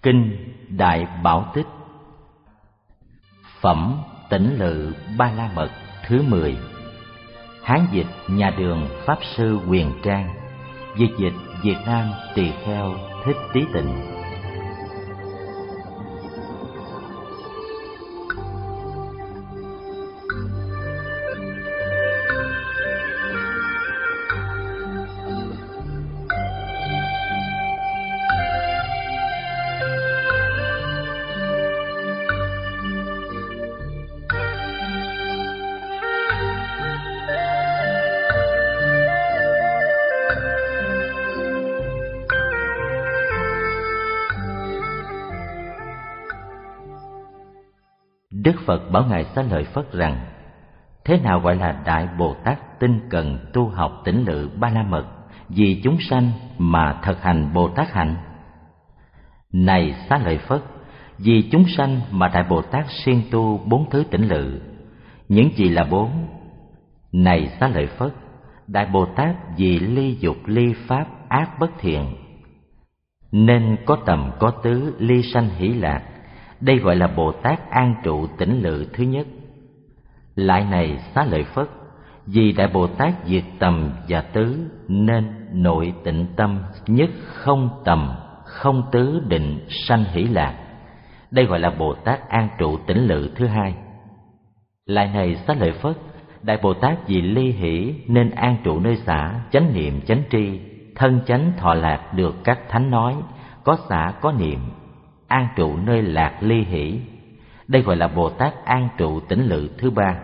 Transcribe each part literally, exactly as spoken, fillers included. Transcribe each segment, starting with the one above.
Kinh Đại Bảo Tích. Phẩm Tỉnh Lự Ba La Mật thứ mười. Hán dịch nhà Đường Pháp Sư Huyền Trang, dịch dịch Việt Nam Tỳ Kheo Thích Tý Tịnh. Đức Phật bảo Ngài Xá Lợi Phất rằng: thế nào gọi là Đại Bồ Tát tinh cần tu học Tỉnh Lự Ba La Mật vì chúng sanh mà thực hành Bồ Tát hạnh? Này Xá Lợi Phất, vì chúng sanh mà Đại Bồ Tát siêng tu bốn thứ tỉnh lự. Những gì là bốn? Này Xá Lợi Phất, Đại Bồ Tát vì ly dục ly pháp ác bất thiện, nên có tầm có tứ ly sanh hỷ lạc. Đây gọi là Bồ Tát an trụ tỉnh lự thứ nhất. Lại này Xá Lợi Phất, vì Đại Bồ Tát diệt tầm và tứ, nên nội tịnh tâm nhất không tầm, không tứ định sanh hỷ lạc. Đây gọi là Bồ Tát an trụ tỉnh lự thứ hai. Lại này Xá Lợi Phất, Đại Bồ Tát vì ly hỷ nên an trụ nơi xả, chánh niệm chánh tri, thân chánh thọ lạc được các thánh nói, có xả có niệm, an trụ nơi lạc ly hỷ. Đây gọi là Bồ Tát an trụ tỉnh lự thứ ba.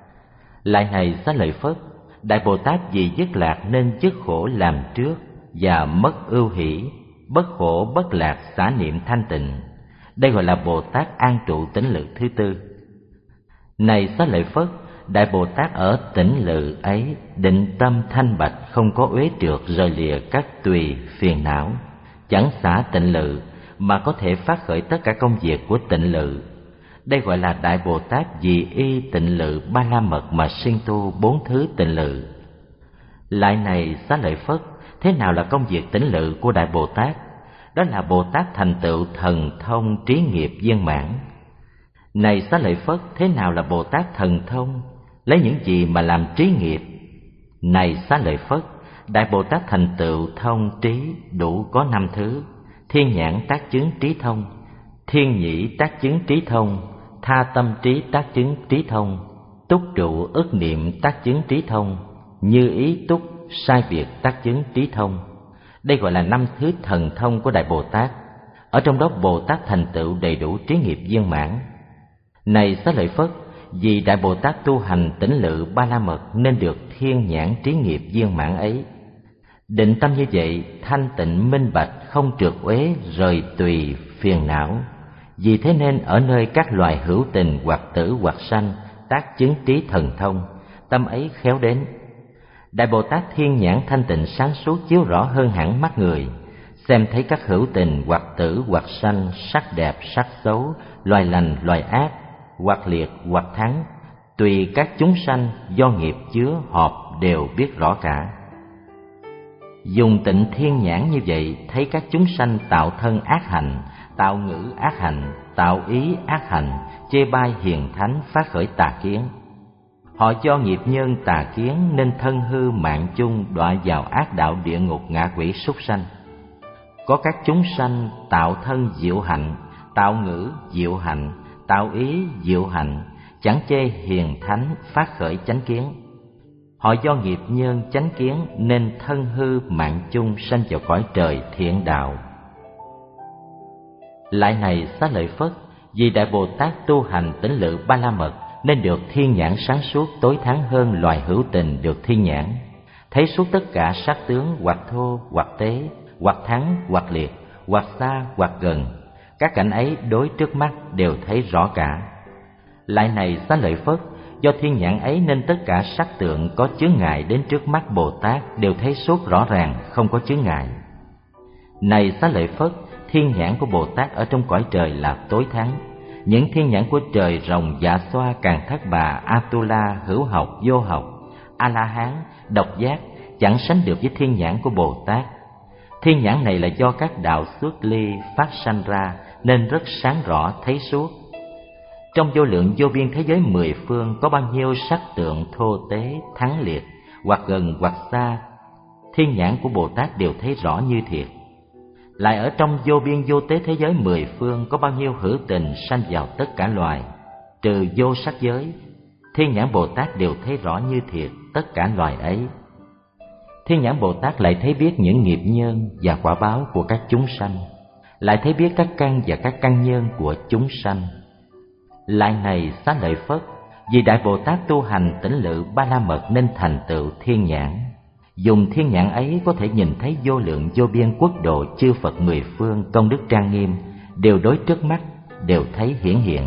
Lại này Xá Lợi Phất, Đại Bồ Tát vì dứt lạc nên dứt khổ làm trước và mất ưu hỷ, bất khổ bất lạc xả niệm thanh tịnh. Đây gọi là Bồ Tát an trụ tỉnh lự thứ tư. Này Xá Lợi Phất, Đại Bồ Tát ở tỉnh lự ấy định tâm thanh bạch, không có uế trượt rời lìa các tùy phiền não, chẳng xả tịnh lự mà có thể phát khởi tất cả công việc của tịnh lự. Đây gọi là Đại Bồ Tát vì y tịnh lự ba la mật mà siêng tu bốn thứ tịnh lự. Lại này Xá Lợi Phất, thế nào là công việc tịnh lự của Đại Bồ Tát? Đó là Bồ Tát thành tựu thần thông trí nghiệp viên mãn. Này Xá Lợi Phất, thế nào là Bồ Tát thần thông? Lấy những gì mà làm trí nghiệp? Này Xá Lợi Phất, Đại Bồ Tát thành tựu thông trí đủ có năm thứ: thiên nhãn tác chứng trí thông, thiên nhĩ tác chứng trí thông, tha tâm trí tác chứng trí thông, túc trụ ức niệm tác chứng trí thông, như ý túc sai biệt tác chứng trí thông. Đây gọi là năm thứ thần thông của Đại Bồ Tát. Ở trong đó Bồ Tát thành tựu đầy đủ trí nghiệp viên mãn. Này Xá Lợi Phất, vì Đại Bồ Tát tu hành tỉnh lự ba la mật nên được thiên nhãn trí nghiệp viên mãn ấy. Định tâm như vậy thanh tịnh minh bạch, không trượt uế rời tùy phiền não. Vì thế nên ở nơi các loài hữu tình hoặc tử hoặc sanh tác chứng trí thần thông, tâm ấy khéo đến. Đại Bồ Tát thiên nhãn thanh tịnh sáng suốt chiếu rõ hơn hẳn mắt người, xem thấy các hữu tình hoặc tử hoặc sanh, sắc đẹp sắc xấu, loài lành loài ác, hoặc liệt hoặc thắng, tùy các chúng sanh do nghiệp chứa họp đều biết rõ cả. Dùng tịnh thiên nhãn như vậy thấy các chúng sanh tạo thân ác hạnh, tạo ngữ ác hạnh, tạo ý ác hạnh, chê bai hiền thánh, phát khởi tà kiến. Họ do nghiệp nhân tà kiến nên thân hư mạng chung, đọa vào ác đạo địa ngục ngạ quỷ súc sanh. Có các chúng sanh tạo thân diệu hạnh, tạo ngữ diệu hạnh, tạo ý diệu hạnh, chẳng chê hiền thánh, phát khởi chánh kiến. Họ do nghiệp nhân chánh kiến nên thân hư mạng chung, sanh vào cõi trời thiện đạo. Lại này Xá Lợi Phất, vì Đại Bồ Tát tu hành tỉnh lự ba la mật nên được thiên nhãn sáng suốt tối thắng hơn loài hữu tình được thiên nhãn, thấy suốt tất cả sắc tướng hoặc thô hoặc tế, hoặc thắng hoặc liệt, hoặc xa hoặc gần, các cảnh ấy đối trước mắt đều thấy rõ cả. Lại này Xá Lợi Phất, do thiên nhãn ấy nên tất cả sắc tượng có chướng ngại đến trước mắt Bồ Tát đều thấy suốt rõ ràng, không có chướng ngại. Này Xá Lợi Phất, thiên nhãn của Bồ Tát ở trong cõi trời là tối thắng. Những thiên nhãn của trời rồng, dạ xoa, càn thất bà, Atula, hữu học, vô học, A-la-hán, độc giác chẳng sánh được với thiên nhãn của Bồ Tát. Thiên nhãn này là do các đạo xuất ly phát sanh ra nên rất sáng rõ thấy suốt. Trong vô lượng vô biên thế giới mười phương có bao nhiêu sắc tượng thô tế, thắng liệt, hoặc gần hoặc xa, thiên nhãn của Bồ Tát đều thấy rõ như thiệt. Lại ở trong vô biên vô tế thế giới mười phương có bao nhiêu hữu tình sanh vào tất cả loài, trừ vô sắc giới, thiên nhãn Bồ Tát đều thấy rõ như thiệt tất cả loài ấy. Thiên nhãn Bồ Tát lại thấy biết những nghiệp nhân và quả báo của các chúng sanh, lại thấy biết các căn và các căn nhân của chúng sanh. Lại này Xá Lợi Phất, vì Đại Bồ Tát tu hành tỉnh lự ba la mật nên thành tựu thiên nhãn. Dùng thiên nhãn ấy có thể nhìn thấy vô lượng vô biên quốc độ chư Phật mười phương công đức trang nghiêm, đều đối trước mắt, đều thấy hiển hiện.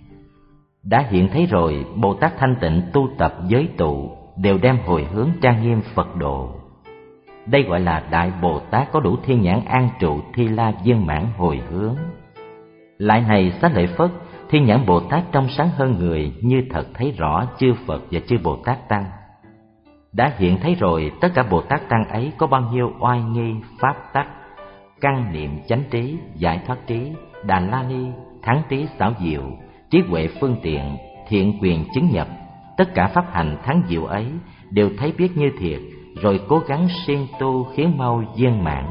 Đã hiện thấy rồi, Bồ Tát thanh tịnh tu tập giới tụ, đều đem hồi hướng trang nghiêm Phật độ. Đây gọi là Đại Bồ Tát có đủ thiên nhãn an trụ thi la viên mãn hồi hướng. Lại này Xá Lợi Phất, thiên nhãn Bồ Tát trong sáng hơn người, như thật thấy rõ chư Phật và chư Bồ Tát Tăng. Đã hiện thấy rồi, tất cả Bồ Tát Tăng ấy có bao nhiêu oai nghi, pháp tắc, căn niệm chánh trí, giải thoát trí, đà la ni, thắng trí xảo diệu, trí huệ phương tiện, thiện quyền chứng nhập, tất cả pháp hành thắng diệu ấy đều thấy biết như thiệt, rồi cố gắng siêng tu khiến mau viên mãn.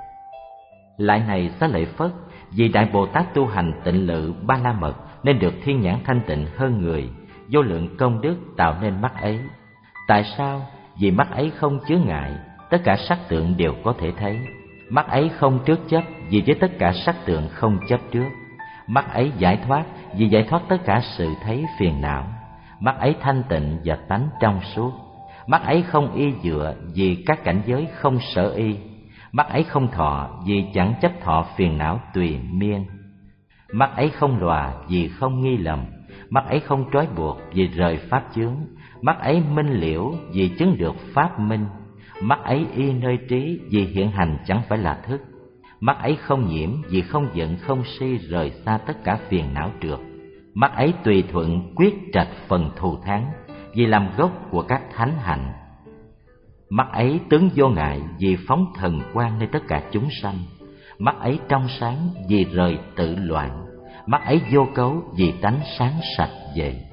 Lại này Xá Lợi Phất, vì Đại Bồ Tát tu hành tịnh lự ba la mật nên được thiên nhãn thanh tịnh hơn người, vô lượng công đức tạo nên mắt ấy. Tại sao? Vì mắt ấy không chướng ngại, tất cả sắc tượng đều có thể thấy. Mắt ấy không trước chấp, vì với tất cả sắc tượng không chấp trước. Mắt ấy giải thoát, vì giải thoát tất cả sự thấy phiền não. Mắt ấy thanh tịnh và tánh trong suốt. Mắt ấy không y dựa, vì các cảnh giới không sở y. Mắt ấy không thọ, vì chẳng chấp thọ phiền não tùy miên. Mắt ấy không đọa, vì không nghi lầm. Mắt ấy không trói buộc, vì rời pháp chướng. Mắt ấy minh liễu, vì chứng được pháp minh. Mắt ấy y nơi trí, vì hiện hành chẳng phải là thức. Mắt ấy không nhiễm, vì không giận không si, rời xa tất cả phiền não trượt. Mắt ấy tùy thuận quyết trạch phần thù thắng, vì làm gốc của các thánh hạnh. Mắt ấy tướng vô ngại, vì phóng thần quang nơi tất cả chúng sanh. Mắt ấy trong sáng, vì rời tự loạn. Mắt ấy vô cấu, vì tánh sáng sạch về.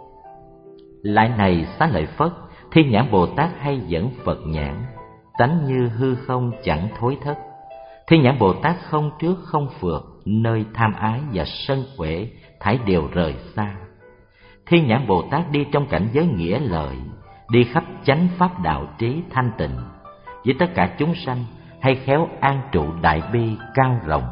Lại này Xá Lợi Phất, thiên nhãn Bồ Tát hay dẫn Phật nhãn, tánh như hư không chẳng thối thất. Thiên nhãn Bồ Tát không trước không phượt, nơi tham ái và sân quệ thảy đều rời xa. Thiên nhãn Bồ Tát đi trong cảnh giới nghĩa lợi, đi khắp chánh pháp đạo trí thanh tịnh, với tất cả chúng sanh hay khéo an trụ đại bi cao rộng.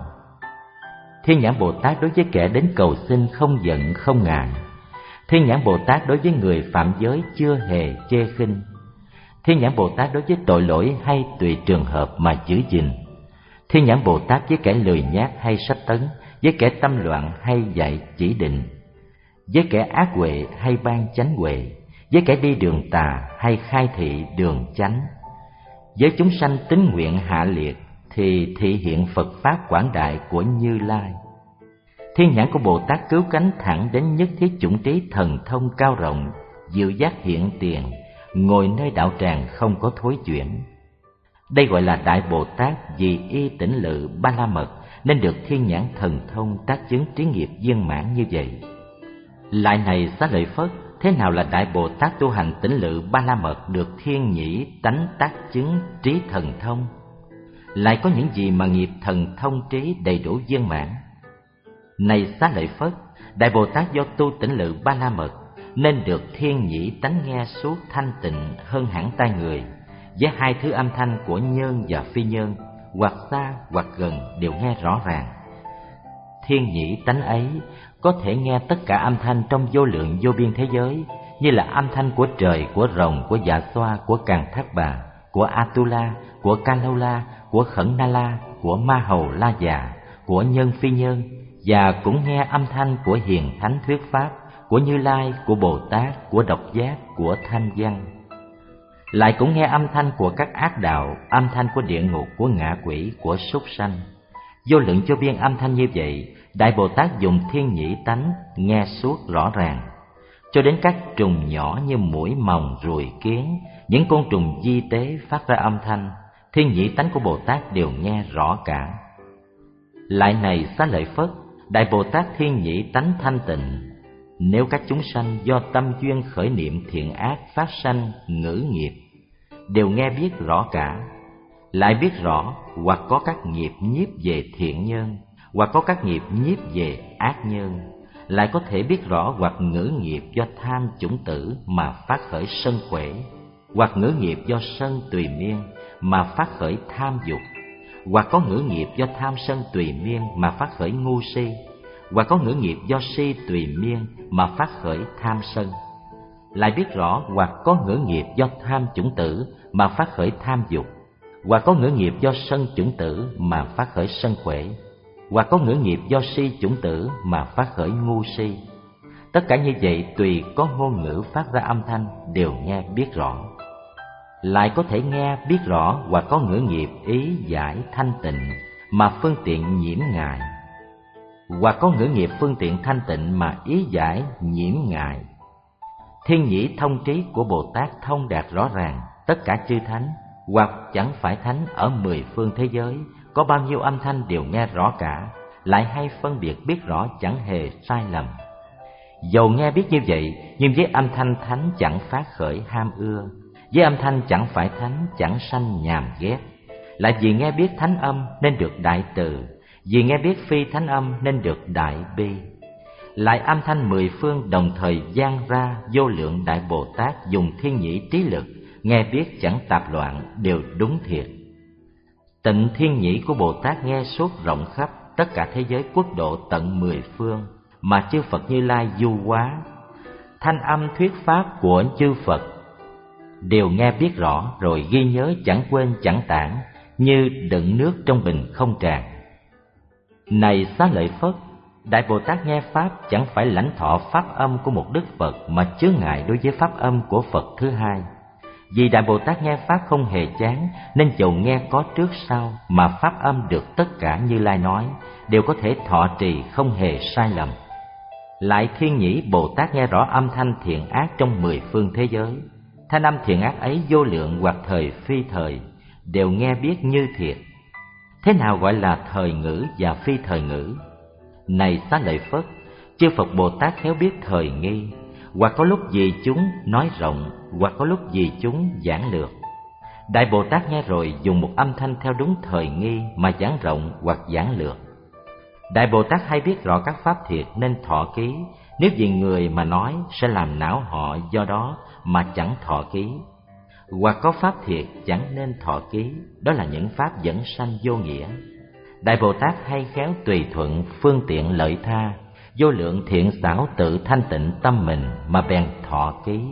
Thiên nhãn Bồ Tát đối với kẻ đến cầu xin không giận không ngại. Thiên nhãn Bồ Tát đối với người phạm giới chưa hề chê khinh. Thiên nhãn Bồ Tát đối với tội lỗi hay tùy trường hợp mà giữ gìn. Thiên nhãn Bồ Tát với kẻ lười nhác hay sách tấn, với kẻ tâm loạn hay dạy chỉ định, với kẻ ác huệ hay ban chánh huệ, với kẻ đi đường tà hay khai thị đường chánh. Với chúng sanh tín nguyện hạ liệt thì thị hiện Phật pháp quảng đại của Như Lai. Thiên nhãn của Bồ Tát cứu cánh thẳng đến nhất thiết chủng trí thần thông cao rộng, diệu giác hiện tiền, ngồi nơi đạo tràng không có thối chuyển. Đây gọi là Đại Bồ Tát vì y tỉnh lự ba la mật nên được thiên nhãn thần thông tác chứng trí nghiệp viên mãn như vậy. Lại này Xá Lợi Phất, thế nào là Đại Bồ Tát tu hành tỉnh lự ba la mật được thiên nhĩ tánh tác chứng trí thần thông? Lại có những gì mà nghiệp thần thông trí đầy đủ viên mãn? Này Xá Lợi Phất, Đại Bồ Tát do tu tỉnh lự ba la mật nên được thiên nhĩ tánh nghe suốt thanh tịnh hơn hẳn tai người, với hai thứ âm thanh của nhân và phi nhân, hoặc xa hoặc gần đều nghe rõ ràng. Thiên nhĩ tánh ấy có thể nghe tất cả âm thanh trong vô lượng vô biên thế giới, như là âm thanh của trời, của rồng, của dạ xoa, của Càn Thác Bà, của Atula, của Ca Lâu La, của Khẩn Na La, của Ma Hầu La Già, của nhân phi nhân, và cũng nghe âm thanh của hiền thánh thuyết pháp, của Như Lai, của Bồ Tát, của độc giác, của thanh văn. Lại cũng nghe âm thanh của các ác đạo, âm thanh của địa ngục, của ngạ quỷ, của súc sanh. Vô lượng vô biên âm thanh như vậy, Đại Bồ Tát dùng thiên nhĩ tánh nghe suốt rõ ràng, cho đến các trùng nhỏ như muỗi, mòng, ruồi, kiến, những côn trùng di tế phát ra âm thanh, thiên nhĩ tánh của Bồ Tát đều nghe rõ cả. Lại này Xá Lợi Phất, Đại Bồ Tát Thiên Nhĩ tánh thanh tịnh. Nếu các chúng sanh do tâm duyên khởi niệm thiện ác phát sanh ngữ nghiệp, đều nghe biết rõ cả, lại biết rõ hoặc có các nghiệp nhiếp về thiện nhân, hoặc có các nghiệp nhiếp về ác nhân, lại có thể biết rõ hoặc ngữ nghiệp do tham chủng tử mà phát khởi sân khỏe, hoặc ngữ nghiệp do sân tùy miên mà phát khởi tham dục, hoặc có ngữ nghiệp do tham sân tùy miên mà phát khởi ngu si, hoặc có ngữ nghiệp do si tùy miên mà phát khởi tham sân. Lại biết rõ hoặc có ngữ nghiệp do tham chủng tử mà phát khởi tham dục, hoặc có ngữ nghiệp do sân chủng tử mà phát khởi sân khỏe, hoặc có ngữ nghiệp do si chủng tử mà phát khởi ngu si. Tất cả như vậy tùy có ngôn ngữ phát ra âm thanh đều nghe biết rõ. Lại có thể nghe biết rõ hoặc có ngữ nghiệp ý giải thanh tịnh mà phương tiện nhiễm ngại, hoặc có ngữ nghiệp phương tiện thanh tịnh mà ý giải nhiễm ngại. Thiên nhĩ thông trí của Bồ Tát thông đạt rõ ràng tất cả chư thánh hoặc chẳng phải thánh ở mười phương thế giới, có bao nhiêu âm thanh đều nghe rõ cả, lại hay phân biệt biết rõ chẳng hề sai lầm. Dầu nghe biết như vậy, nhưng với âm thanh thánh chẳng phát khởi ham ưa, với âm thanh chẳng phải thánh chẳng sanh nhàm ghét. Lại vì nghe biết thánh âm nên được đại từ, vì nghe biết phi thánh âm nên được đại bi. Lại âm thanh mười phương đồng thời vang ra, vô lượng Đại Bồ Tát dùng thiên nhĩ trí lực nghe biết chẳng tạp loạn, đều đúng thiệt. Tịnh thiên nhĩ của Bồ Tát nghe suốt rộng khắp tất cả thế giới quốc độ tận mười phương, mà chư Phật Như Lai du hóa. Thanh âm thuyết pháp của chư Phật đều nghe biết rõ, rồi ghi nhớ chẳng quên chẳng tản, như đựng nước trong bình không tràn. Này Xá Lợi Phất, Đại Bồ Tát nghe pháp chẳng phải lãnh thọ pháp âm của một Đức Phật mà chướng ngại đối với pháp âm của Phật thứ hai. Vì Đại Bồ Tát nghe pháp không hề chán, nên dầu nghe có trước sau mà pháp âm được tất cả Như Lai nói, đều có thể thọ trì không hề sai lầm. Lại thiên nhĩ Bồ Tát nghe rõ âm thanh thiện ác trong mười phương thế giới. Thanh âm thiện ác ấy vô lượng hoặc thời phi thời, đều nghe biết như thiệt. Thế nào gọi là thời ngữ và phi thời ngữ? Này Xá Lợi Phất, chư Phật Bồ Tát khéo biết thời nghi, hoặc có lúc vì chúng nói rộng, hoặc có lúc vì chúng giảng lược. Đại Bồ Tát nghe rồi dùng một âm thanh theo đúng thời nghi mà giảng rộng hoặc giảng lược. Đại Bồ Tát hay biết rõ các pháp thiệt nên thọ ký, nếu vì người mà nói sẽ làm não họ, do đó mà chẳng thọ ký. Hoặc có pháp thiệt chẳng nên thọ ký, đó là những pháp dẫn sanh vô nghĩa. Đại Bồ Tát hay khéo tùy thuận phương tiện lợi tha, vô lượng thiện xảo tự thanh tịnh tâm mình mà bèn thọ ký.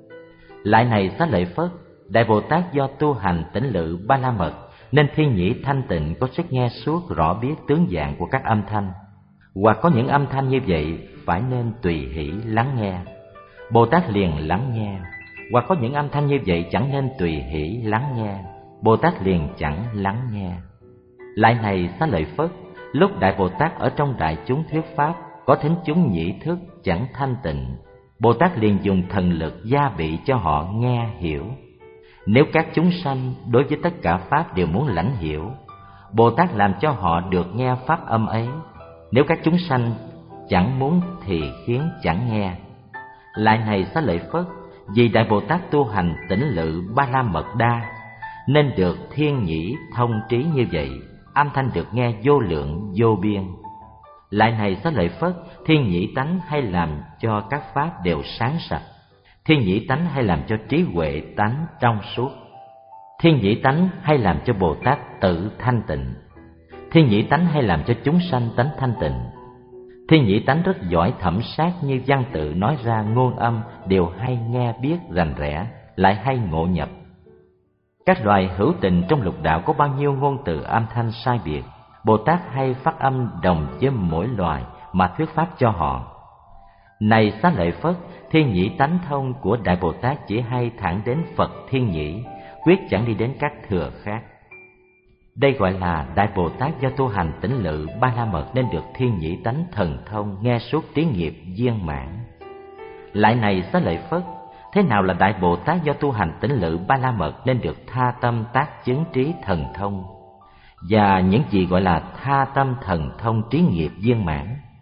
Lại này Xá Lợi Phất, Đại Bồ Tát do tu hành tĩnh lự ba la mật nên thiên nhĩ thanh tịnh có sức nghe suốt rõ biết tướng dạng của các âm thanh. Hoặc có những âm thanh như vậy phải nên tùy hỷ lắng nghe, Bồ Tát liền lắng nghe. Hoặc có những âm thanh như vậy chẳng nên tùy hỷ lắng nghe, Bồ Tát liền chẳng lắng nghe. Lại này Xá Lợi Phất, lúc Đại Bồ Tát ở trong đại chúng thuyết pháp, có thính chúng nhĩ thức chẳng thanh tịnh, Bồ Tát liền dùng thần lực gia bị cho họ nghe hiểu. Nếu các chúng sanh đối với tất cả pháp đều muốn lãnh hiểu, Bồ Tát làm cho họ được nghe pháp âm ấy. Nếu các chúng sanh chẳng muốn thì khiến chẳng nghe. Lại này Xá Lợi Phất, vì Đại Bồ Tát tu hành tĩnh lự ba la mật đa nên được thiên nhĩ thông trí như vậy, âm thanh được nghe vô lượng vô biên. Lại này Xá Lợi Phất, thiên nhĩ tánh hay làm cho các pháp đều sáng sạch, thiên nhĩ tánh hay làm cho trí huệ tánh trong suốt, thiên nhĩ tánh hay làm cho Bồ Tát tự thanh tịnh, thiên nhĩ tánh hay làm cho chúng sanh tánh thanh tịnh. Thiên nhĩ tánh rất giỏi thẩm sát, như văn tự nói ra ngôn âm đều hay nghe biết rành rẽ, lại hay ngộ nhập. Các loài hữu tình trong lục đạo có bao nhiêu ngôn từ âm thanh sai biệt, Bồ Tát hay phát âm đồng với mỗi loài mà thuyết pháp cho họ. Này Xá Lợi Phất, thiên nhĩ tánh thông của Đại Bồ Tát chỉ hay thẳng đến Phật thiên nhĩ, quyết chẳng đi đến các thừa khác. Đây gọi là Đại Bồ Tát do tu hành tĩnh lự ba la mật nên được thiên nhĩ tánh thần thông nghe suốt trí nghiệp viên mãn. Lại này Xá Lợi Phất, thế nào là Đại Bồ Tát do tu hành tĩnh lự ba la mật nên được tha tâm tác chứng trí thần thông? Và những gì gọi là tha tâm thần thông trí nghiệp viên mãn?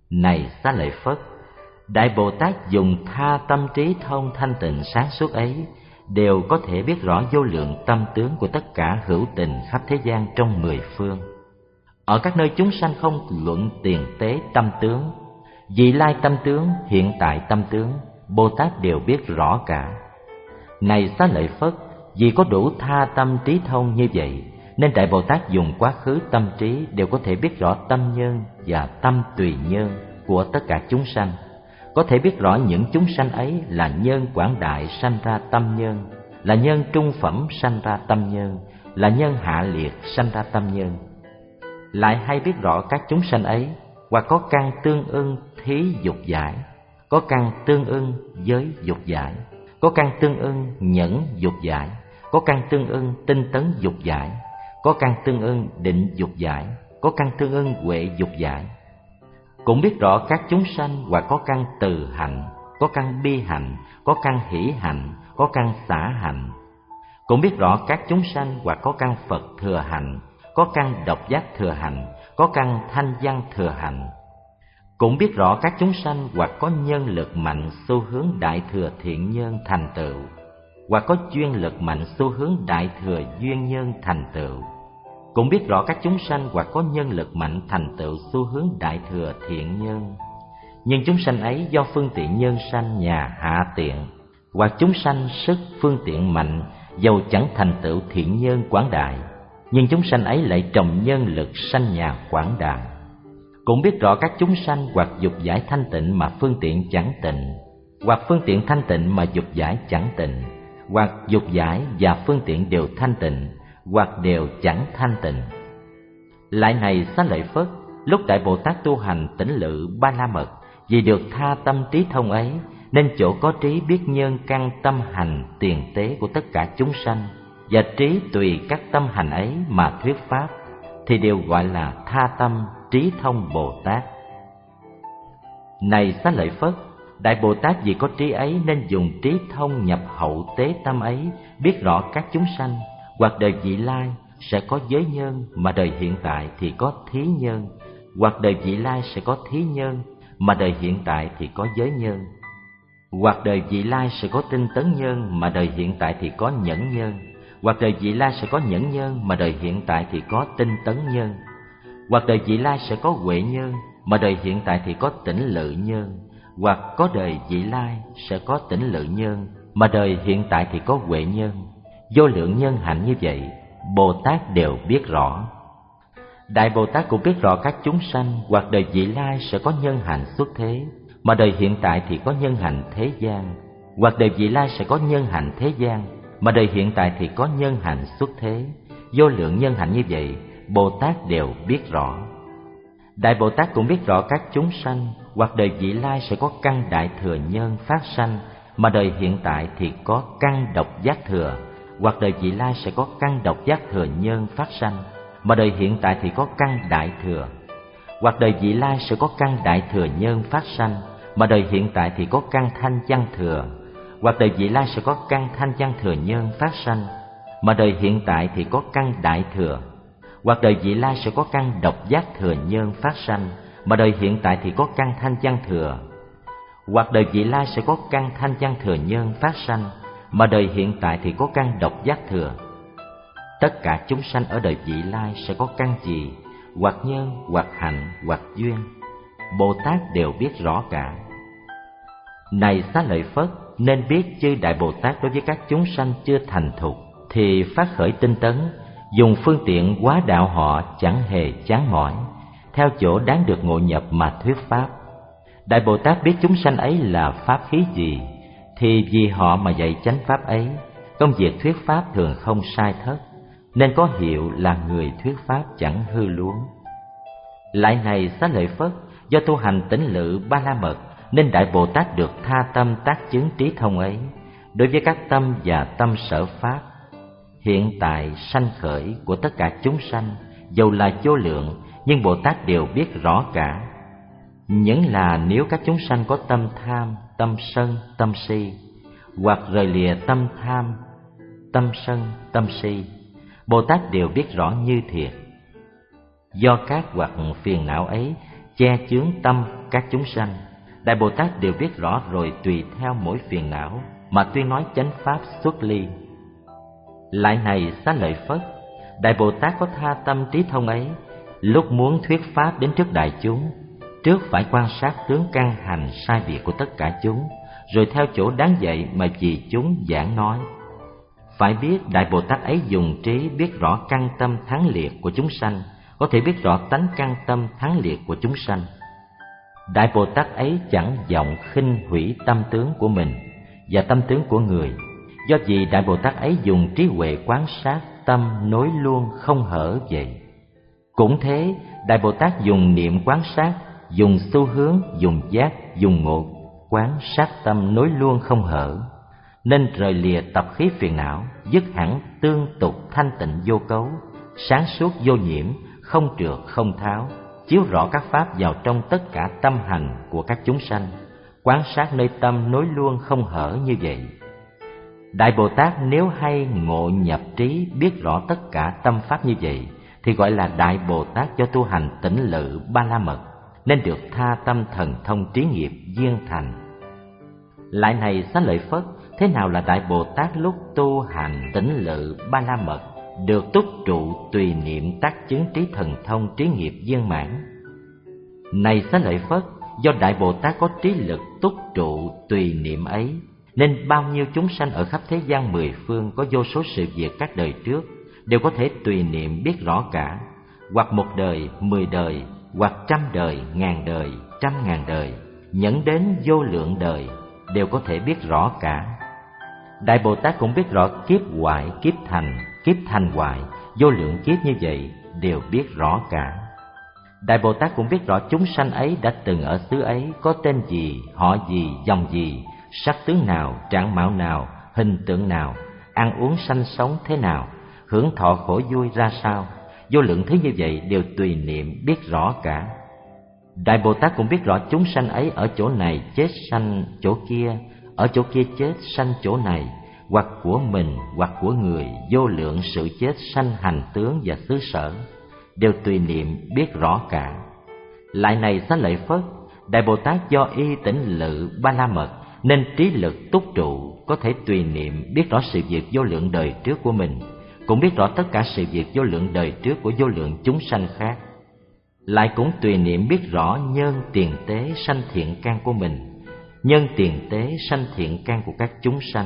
Này Xá Lợi Phất, Đại Bồ Tát dùng tha tâm trí thông thanh tịnh sáng suốt ấy đều có thể biết rõ vô lượng tâm tướng của tất cả hữu tình khắp thế gian trong mười phương. Ở các nơi chúng sanh không luận tiền tế tâm tướng, vị lai tâm tướng, hiện tại tâm tướng, Bồ Tát đều biết rõ cả. Này Xá Lợi Phất, vì có đủ tha tâm trí thông như vậy, nên Đại Bồ Tát dùng quá khứ tâm trí đều có thể biết rõ tâm nhân và tâm tùy nhân của tất cả chúng sanh, có thể biết rõ những chúng sanh ấy là nhân quảng đại sanh ra tâm nhân, là nhân trung phẩm sanh ra tâm nhân, là nhân hạ liệt sanh ra tâm nhân. Lại hay biết rõ các chúng sanh ấy hoặc có căn tương ưng thí dục giải, có căn tương ưng giới dục giải, có căn tương ưng nhẫn dục giải, có căn tương ưng tinh tấn dục giải, có căn tương ưng định dục giải, có căn tương ưng huệ dục giải. Cũng biết rõ các chúng sanh hoặc có căn từ hạnh, có căn bi hạnh, có căn hỷ hạnh, có căn xả hạnh. Cũng biết rõ các chúng sanh hoặc có căn Phật thừa hạnh, có căn độc giác thừa hạnh, có căn thanh văn thừa hạnh. Cũng biết rõ các chúng sanh hoặc có nhân lực mạnh xu hướng đại thừa thiện nhân thành tựu, hoặc có chuyên lực mạnh xu hướng đại thừa duyên nhân thành tựu. Cũng biết rõ các chúng sanh hoặc có nhân lực mạnh thành tựu xu hướng đại thừa thiện nhân. Nhưng chúng sanh ấy do phương tiện nhân sanh nhà hạ tiện, hoặc chúng sanh sức phương tiện mạnh, dầu chẳng thành tựu thiện nhân quảng đại, nhưng chúng sanh ấy lại trồng nhân lực sanh nhà quảng đại. Cũng biết rõ các chúng sanh hoặc dục giải thanh tịnh mà phương tiện chẳng tịnh, hoặc phương tiện thanh tịnh mà dục giải chẳng tịnh, hoặc dục giải và phương tiện đều thanh tịnh, hoặc đều chẳng thanh tịnh. Lại này Xá Lợi Phất, lúc Đại Bồ Tát tu hành tỉnh lự Ba La Mật, vì được tha tâm trí thông ấy, nên chỗ có trí biết nhân căn tâm hành tiền tế của tất cả chúng sanh, và trí tùy các tâm hành ấy mà thuyết pháp, thì đều gọi là tha tâm trí thông Bồ Tát. Này Xá Lợi Phất, Đại Bồ Tát vì có trí ấy nên dùng trí thông nhập hậu tế tâm ấy, biết rõ các chúng sanh, hoặc đời vị lai sẽ có giới nhân mà đời hiện tại thì có thí nhân, hoặc đời vị lai sẽ có thí nhân mà đời hiện tại thì có giới nhân, hoặc đời vị lai sẽ có tinh tấn nhân mà đời hiện tại thì có nhẫn nhân, hoặc đời vị lai sẽ có nhẫn nhân mà đời hiện tại thì có tinh tấn nhân, hoặc đời vị lai sẽ có huệ nhân mà đời hiện tại thì có tỉnh lự nhân, hoặc có đời vị lai sẽ có tỉnh lự nhân mà đời hiện tại thì có huệ nhân. Vô lượng nhân hạnh như vậy, Bồ Tát đều biết rõ. Đại Bồ Tát cũng biết rõ các chúng sanh hoặc đời vị lai sẽ có nhân hạnh xuất thế, mà đời hiện tại thì có nhân hạnh thế gian, hoặc đời vị lai sẽ có nhân hạnh thế gian, mà đời hiện tại thì có nhân hạnh xuất thế. Vô lượng nhân hạnh như vậy, Bồ Tát đều biết rõ. Đại Bồ Tát cũng biết rõ các chúng sanh hoặc đời vị lai sẽ có căn đại thừa nhân phát sanh, mà đời hiện tại thì có căn độc giác thừa, hoặc đời vị lai sẽ có căn độc giác thừa nhân phát sanh, mà đời hiện tại thì có căn đại thừa, hoặc đời vị lai sẽ có căn đại thừa nhân phát sanh, mà đời hiện tại thì có căn thanh văn thừa, hoặc đời vị lai sẽ có căn thanh văn thừa nhân phát sanh, mà đời hiện tại thì có căn đại thừa, hoặc đời vị lai sẽ có căn độc giác thừa nhân phát sanh, mà đời hiện tại thì có căn thanh văn thừa, hoặc đời vị lai sẽ có căn thanh văn thừa nhân phát sanh, mà đời hiện tại thì có căn độc giác thừa. Tất cả chúng sanh ở đời vị lai sẽ có căn gì, hoặc nhân, hoặc hạnh, hoặc duyên, Bồ Tát đều biết rõ cả. Này Xá Lợi Phất, nên biết chư Đại Bồ Tát đối với các chúng sanh chưa thành thục thì phát khởi tinh tấn, dùng phương tiện hóa đạo họ chẳng hề chán mỏi, theo chỗ đáng được ngộ nhập mà thuyết pháp. Đại Bồ Tát biết chúng sanh ấy là pháp khí gì, thì vì họ mà dạy chánh pháp ấy, công việc thuyết pháp thường không sai thất, nên có hiệu là người thuyết pháp chẳng hư luống. Lại này Xá Lợi Phất, do tu hành tỉnh lự Ba La Mật, nên Đại Bồ Tát được tha tâm tác chứng trí thông ấy, đối với các tâm và tâm sở pháp, hiện tại sanh khởi của tất cả chúng sanh, dầu là vô lượng, nhưng Bồ Tát đều biết rõ cả. Những là nếu các chúng sanh có tâm tham, tâm sân, tâm si, hoặc rời lìa tâm tham, tâm sân, tâm si, Bồ Tát đều biết rõ như thiệt. Do các hoặc phiền não ấy, che chướng tâm các chúng sanh. Đại Bồ Tát đều biết rõ rồi, tùy theo mỗi phiền não mà tuyên nói chánh pháp xuất ly. Lại này Xá Lợi Phất, Đại Bồ Tát có tha tâm trí thông ấy, lúc muốn thuyết pháp đến trước đại chúng, trước phải quan sát tướng căn hành sai biệt của tất cả chúng, rồi theo chỗ đáng dạy mà vì chúng giảng nói. Phải biết Đại Bồ Tát ấy dùng trí biết rõ căn tâm thắng liệt của chúng sanh, có thể biết rõ tánh căn tâm thắng liệt của chúng sanh. Đại Bồ Tát ấy chẳng vọng khinh hủy tâm tướng của mình và tâm tướng của người, do vì Đại Bồ Tát ấy dùng trí huệ quán sát tâm nối luôn không hở vậy. Cũng thế, Đại Bồ Tát dùng niệm quán sát, dùng xu hướng, dùng giác, dùng ngộ quán sát tâm nối luôn không hở, nên rời lìa tập khí phiền não, dứt hẳn tương tục thanh tịnh vô cấu, sáng suốt vô nhiễm, không trượt không tháo, chiếu rõ các pháp vào trong tất cả tâm hành của các chúng sanh, quán sát nơi tâm nối luôn không hở như vậy. Đại Bồ Tát nếu hay ngộ nhập trí biết rõ tất cả tâm pháp như vậy, thì gọi là Đại Bồ Tát do tu hành tỉnh lự ba la mật, nên được tha tâm thần thông trí nghiệp viên thành. Lại này Xá Lợi Phất, thế nào là Đại Bồ Tát lúc tu hành tỉnh lự ba la mật, được túc trụ tùy niệm tác chứng trí thần thông trí nghiệp viên mãn? Này Xá Lợi Phất, do Đại Bồ Tát có trí lực túc trụ tùy niệm ấy, nên bao nhiêu chúng sanh ở khắp thế gian mười phương có vô số sự việc các đời trước đều có thể tùy niệm biết rõ cả, hoặc một đời, mười đời, hoặc trăm đời, ngàn đời, trăm ngàn đời, nhẫn đến vô lượng đời đều có thể biết rõ cả. Đại Bồ Tát cũng biết rõ kiếp hoại, kiếp thành, kiếp thành hoại, vô lượng kiếp như vậy đều biết rõ cả. Đại Bồ Tát cũng biết rõ chúng sanh ấy đã từng ở xứ ấy, có tên gì, họ gì, dòng gì, sắc tướng nào, trạng mạo nào, hình tượng nào, ăn uống sanh sống thế nào, hưởng thọ khổ vui ra sao, vô lượng thứ như vậy đều tùy niệm biết rõ cả. Đại Bồ Tát cũng biết rõ chúng sanh ấy ở chỗ này chết sanh chỗ kia, ở chỗ kia chết sanh chỗ này, hoặc của mình hoặc của người, vô lượng sự chết sanh hành tướng và xứ sở đều tùy niệm biết rõ cả. Lại này Xá Lợi Phất, Đại Bồ Tát do y tỉnh lự ba la mật, nên trí lực túc trụ, có thể tùy niệm biết rõ sự việc vô lượng đời trước của mình, cũng biết rõ tất cả sự việc vô lượng đời trước của vô lượng chúng sanh khác. Lại cũng tùy niệm biết rõ nhân tiền tế sanh thiện căn của mình, nhân tiền tế sanh thiện căn của các chúng sanh.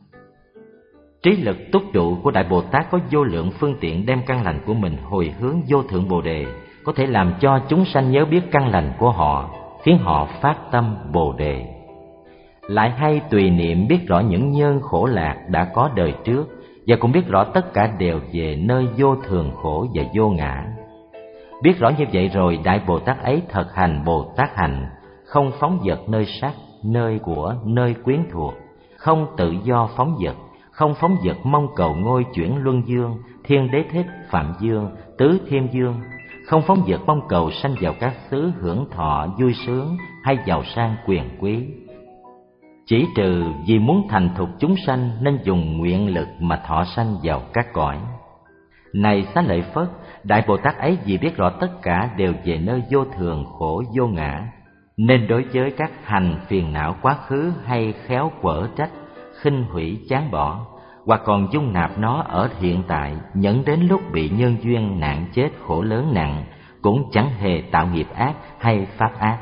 Trí lực túc trụ của Đại Bồ Tát có vô lượng phương tiện đem căn lành của mình hồi hướng vô thượng Bồ Đề, có thể làm cho chúng sanh nhớ biết căn lành của họ, khiến họ phát tâm Bồ Đề. Lại hay tùy niệm biết rõ những nhân khổ lạc đã có đời trước, và cũng biết rõ tất cả đều về nơi vô thường khổ và vô ngã. Biết rõ như vậy rồi, Đại Bồ Tát ấy thực hành Bồ Tát hành, không phóng dật nơi sắc, nơi của, nơi quyến thuộc, không tự do phóng dật, không phóng dật mong cầu ngôi chuyển luân dương, thiên đế thích, phạm dương, tứ thiên dương, không phóng dật mong cầu sanh vào các xứ hưởng thọ vui sướng hay giàu sang quyền quý. Chỉ trừ vì muốn thành thục chúng sanh nên dùng nguyện lực mà thọ sanh vào các cõi. Này Xá Lợi Phất, Đại Bồ Tát ấy vì biết rõ tất cả đều về nơi vô thường khổ vô ngã, nên đối với các hành phiền não quá khứ hay khéo quở trách, khinh hủy chán bỏ, hoặc còn dung nạp nó ở hiện tại, nhẫn đến lúc bị nhân duyên nạn chết khổ lớn nặng, cũng chẳng hề tạo nghiệp ác hay pháp ác.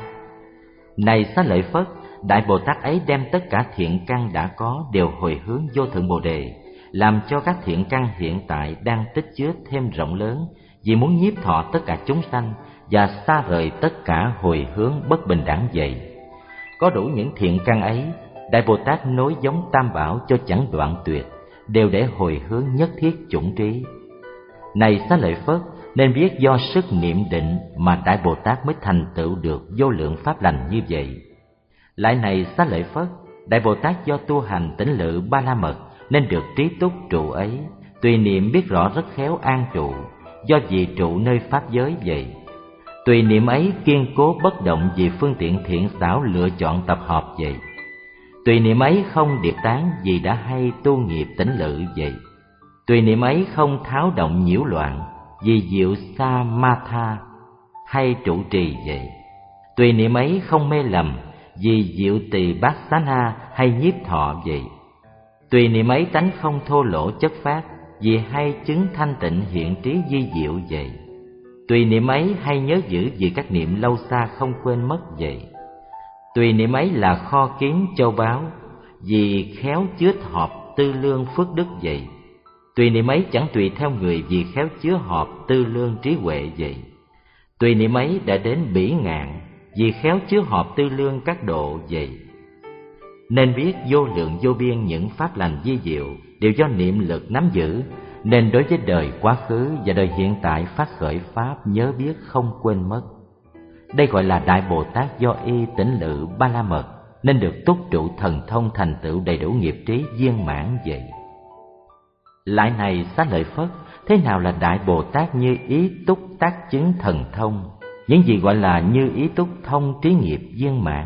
Này Xá Lợi Phất, Đại Bồ Tát ấy đem tất cả thiện căn đã có đều hồi hướng vô thượng Bồ Đề, làm cho các thiện căn hiện tại đang tích chứa thêm rộng lớn, vì muốn nhiếp thọ tất cả chúng sanh và xa rời tất cả hồi hướng bất bình đẳng vậy. Có đủ những thiện căn ấy, Đại Bồ Tát nối giống tam bảo cho chẳng đoạn tuyệt, đều để hồi hướng nhất thiết chủng trí. Này Xá Lợi Phất, nên biết do sức niệm định mà Đại Bồ Tát mới thành tựu được vô lượng pháp lành như vậy. Lại này Xá Lợi Phất, Đại Bồ Tát do tu hành tỉnh lự ba la mật nên được trí túc trụ ấy, tùy niệm biết rõ rất khéo an trụ, do vì trụ nơi pháp giới vậy. Tùy niệm ấy kiên cố bất động vì phương tiện thiện xảo lựa chọn tập hợp vậy. Tùy niệm ấy không điệp tán vì đã hay tu nghiệp tỉnh lự vậy. Tùy niệm ấy không tháo động nhiễu loạn vì diệu sa ma tha hay trụ trì vậy. Tùy niệm ấy không mê lầm, vì diệu tỳ bát xá na hay nhiếp thọ vậy. Tùy niệm ấy tánh không thô lỗ chất phát, vì hay chứng thanh tịnh hiện trí di diệu vậy. Tùy niệm ấy hay nhớ giữ, vì các niệm lâu xa không quên mất vậy. Tùy niệm ấy là kho kiến châu báu, vì khéo chứa họp tư lương phước đức vậy. Tùy niệm ấy chẳng tùy theo người, vì khéo chứa họp tư lương trí huệ vậy. Tùy niệm ấy đã đến bỉ ngạn, vì khéo chứa họp tư lương các độ vậy. Nên biết vô lượng vô biên những pháp lành vi diệu đều do niệm lực nắm giữ, nên đối với đời quá khứ và đời hiện tại phát khởi pháp nhớ biết không quên mất. Đây gọi là Đại Bồ Tát do y tỉnh lự ba la mật, nên được túc trụ thần thông thành tựu đầy đủ nghiệp trí viên mãn vậy. Lại này Xá Lợi Phất, thế nào là Đại Bồ Tát như ý túc tác chứng thần thông? Những gì gọi là như ý túc thông trí nghiệp viên mãn?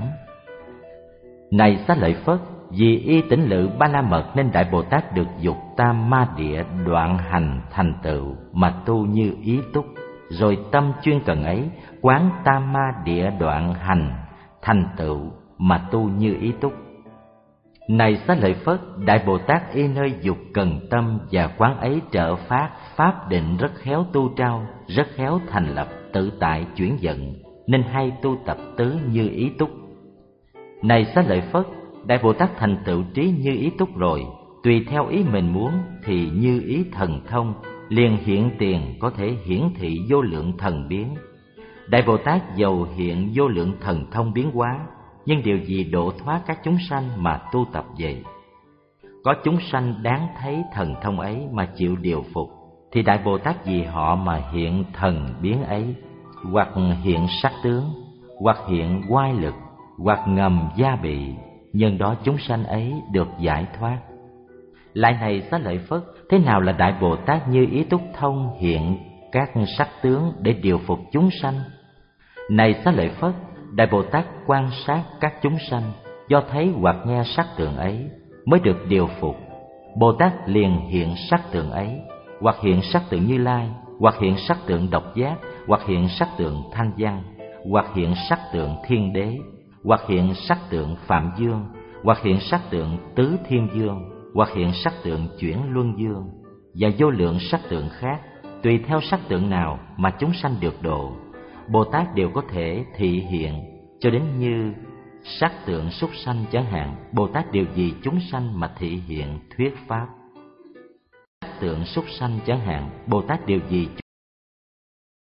Này Xá Lợi Phất, vì y tỉnh lự ba la mật nên Đại Bồ Tát được dục tam ma địa đoạn hành thành tựu mà tu như ý túc, rồi tâm chuyên cần ấy quán tam ma địa đoạn hành thành tựu mà tu như ý túc. Này Xá Lợi Phất, Đại Bồ Tát y nơi dục cần tâm và quán ấy trợ phát pháp định rất khéo tu trao, rất khéo thành lập tự tại chuyển vận, nên hay tu tập tứ như ý túc. Này Xá Lợi Phất, Đại Bồ Tát thành tựu trí như ý túc rồi, tùy theo ý mình muốn thì như ý thần thông liền hiện tiền, có thể hiển thị vô lượng thần biến. Đại Bồ Tát dầu hiện vô lượng thần thông biến hóa, nhưng điều gì độ thoát các chúng sanh mà tu tập vậy? Có chúng sanh đáng thấy thần thông ấy mà chịu điều phục, thì Đại Bồ Tát vì họ mà hiện thần biến ấy, hoặc hiện sắc tướng, hoặc hiện oai lực, hoặc ngầm gia bị, nhân đó chúng sanh ấy được giải thoát. Lại này Xá Lợi Phất, thế nào là Đại Bồ Tát như ý túc thông hiện các sắc tướng để điều phục chúng sanh? Này Xá Lợi Phất, Đại Bồ Tát quan sát các chúng sanh, do thấy hoặc nghe sắc tượng ấy mới được điều phục. Bồ Tát liền hiện sắc tượng ấy, hoặc hiện sắc tượng Như Lai, hoặc hiện sắc tượng Độc Giác, hoặc hiện sắc tượng Thanh Văn, hoặc hiện sắc tượng Thiên Đế, hoặc hiện sắc tượng Phạm Dương, hoặc hiện sắc tượng Tứ Thiên Dương, hoặc hiện sắc tượng Chuyển Luân Dương, và vô lượng sắc tượng khác. Tùy theo sắc tượng nào mà chúng sanh được độ, Bồ Tát đều có thể thị hiện, cho đến như sắc tượng súc sanh chẳng hạn, Bồ Tát đều vì chúng sanh mà thị hiện thuyết pháp. Sắc tượng súc sanh chẳng hạn, Bồ Tát đều vì